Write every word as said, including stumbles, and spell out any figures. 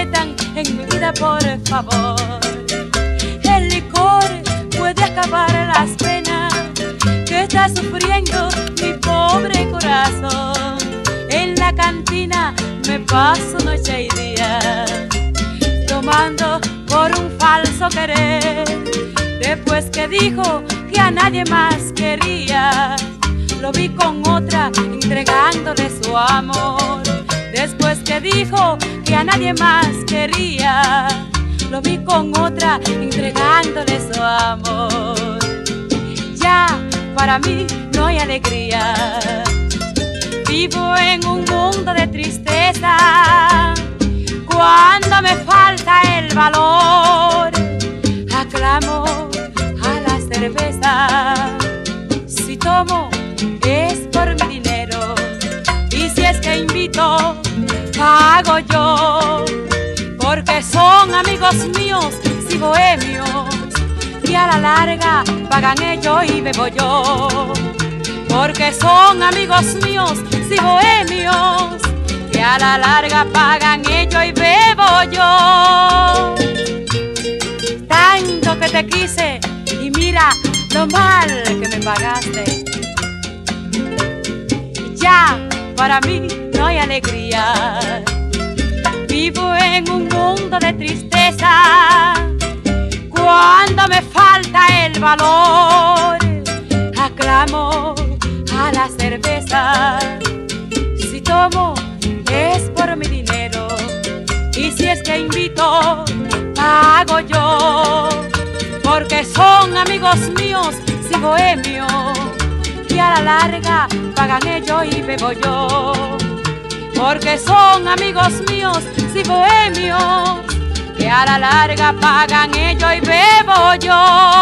metan en mi vida, por favor. El licor puede acabar las penas que está sufriendo mi pobre corazón. En la cantina me paso noche y día tomando por un falso querer. Después que dijo que a nadie más quería, lo vi con otra entregándole su amor. Después que dijo que a nadie más quería, lo vi con otra entregándole su amor. Ya para mí no hay alegría, vivo en un mundo de tristeza. Cuando me falta el valor, aclamo a la cerveza. Si tomo es por mi dinero, y si es que invito, pago yo. Porque son amigos míos, si bohemios, y a la larga pagan ellos y bebo yo. Porque son amigos míos, si bohemios, que a la larga pagan ellos y bebo yo. Tanto que te quise y mira lo mal que me pagaste. Ya para mí no hay alegría, vivo en un mundo de tristeza. Cuando me falta el valor, aclamo a la cerveza. Si tomo es por mi dinero, y si es que invito, pago yo. Porque son amigos míos, si bohemios, y a la larga pagan ellos y bebo yo. Porque son amigos míos, si bohemios, que a la larga pagan ellos y bebo yo.